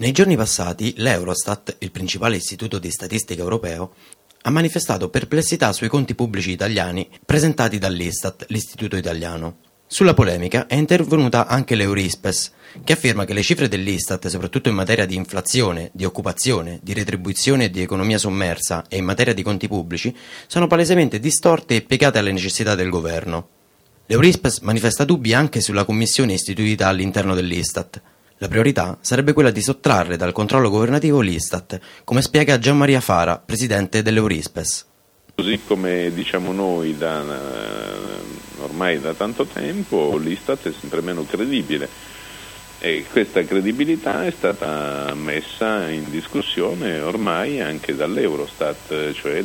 Nei giorni passati l'Eurostat, il principale istituto di statistica europeo, ha manifestato perplessità sui conti pubblici italiani presentati dall'Istat, l'istituto italiano. Sulla polemica è intervenuta anche l'Eurispes, che afferma che le cifre dell'Istat, soprattutto in materia di inflazione, di occupazione, di retribuzione e di economia sommersa e in materia di conti pubblici, sono palesemente distorte e piegate alle necessità del governo. L'Eurispes manifesta dubbi anche sulla commissione istituita all'interno dell'Istat. La priorità sarebbe quella di sottrarre dal controllo governativo l'Istat, come spiega Gianmaria Fara, presidente dell'Eurispes. Così come diciamo noi ormai da tanto tempo, l'Istat è sempre meno credibile e questa credibilità è stata messa in discussione ormai anche dall'Eurostat, cioè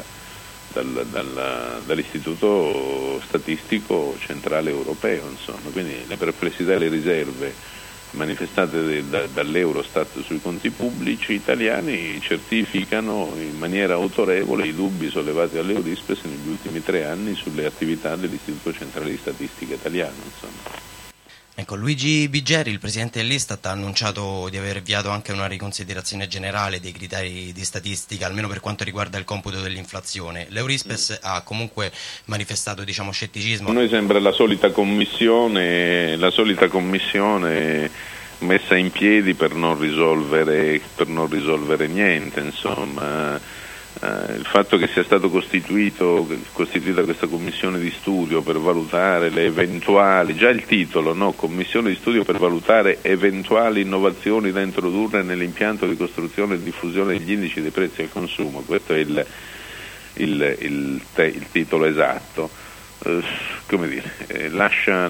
dall'Istituto Statistico Centrale Europeo, insomma. Quindi le perplessità e le riserve manifestate dall'Eurostat sui conti pubblici italiani certificano in maniera autorevole i dubbi sollevati dall'Eurispes negli ultimi 3 anni sulle attività dell'Istituto Centrale di Statistica Italiano, insomma. Ecco, Luigi Biggeri, il presidente dell'Istat, ha annunciato di aver avviato anche una riconsiderazione generale dei criteri di statistica, almeno per quanto riguarda il computo dell'inflazione. L'Eurispes ha comunque manifestato, scetticismo. A noi sembra la solita commissione messa in piedi per non risolvere niente, insomma. Il fatto che sia stato costituita questa commissione di studio per valutare le eventuali, già il titolo, no? Commissione di studio per valutare eventuali innovazioni da introdurre nell'impianto di costruzione e diffusione degli indici dei prezzi al consumo, questo è il titolo esatto. Lascia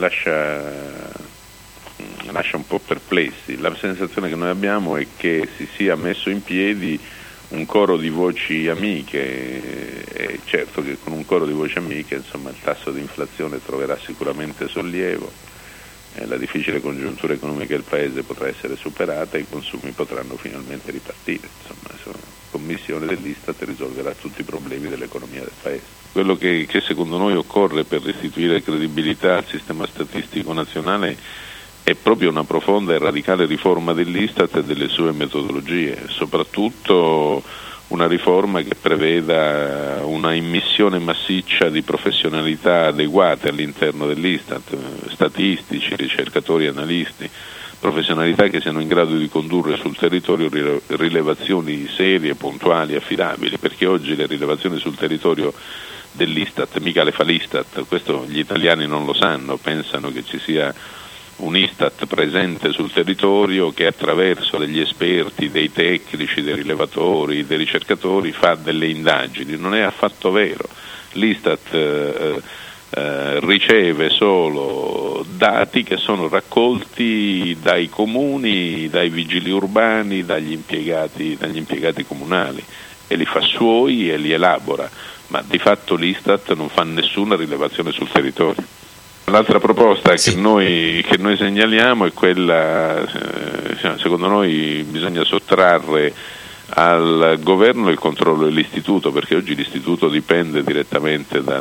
un po' perplessi. La sensazione che noi abbiamo è che si sia messo in piedi un coro di voci amiche, e certo che con un coro di voci amiche, insomma, il tasso di inflazione troverà sicuramente sollievo, la difficile congiuntura economica del Paese potrà essere superata e i consumi potranno finalmente ripartire. Insomma, la commissione dell'Istat risolverà tutti i problemi dell'economia del Paese. Quello che secondo noi occorre per restituire credibilità al sistema statistico nazionale è proprio una profonda e radicale riforma dell'Istat e delle sue metodologie, soprattutto una riforma che preveda una immissione massiccia di professionalità adeguate all'interno dell'Istat, statistici, ricercatori, analisti, professionalità che siano in grado di condurre sul territorio rilevazioni serie, puntuali, affidabili, perché oggi le rilevazioni sul territorio dell'Istat mica le fa l'Istat, questo gli italiani non lo sanno, pensano che ci sia un Istat presente sul territorio che attraverso degli esperti, dei tecnici, dei rilevatori, dei ricercatori fa delle indagini. Non è affatto vero. L'Istat riceve solo dati che sono raccolti dai comuni, dai vigili urbani, dagli impiegati comunali e li fa suoi e li elabora, ma di fatto l'Istat non fa nessuna rilevazione sul territorio. L'altra proposta che noi segnaliamo è quella, secondo noi bisogna sottrarre al governo il controllo dell'istituto, perché oggi l'istituto dipende direttamente da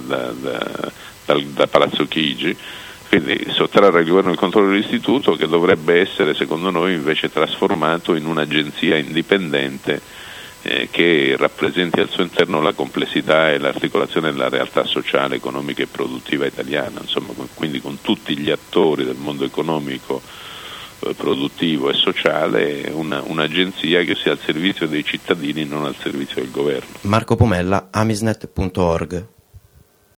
Palazzo Chigi, quindi sottrarre al governo il controllo dell'istituto, che dovrebbe essere secondo noi invece trasformato in un'agenzia indipendente che rappresenti al suo interno la complessità e l'articolazione della realtà sociale, economica e produttiva italiana, insomma, quindi con tutti gli attori del mondo economico, produttivo e sociale, un'agenzia che sia al servizio dei cittadini, non al servizio del governo. Marco Pomella, amisnet.org.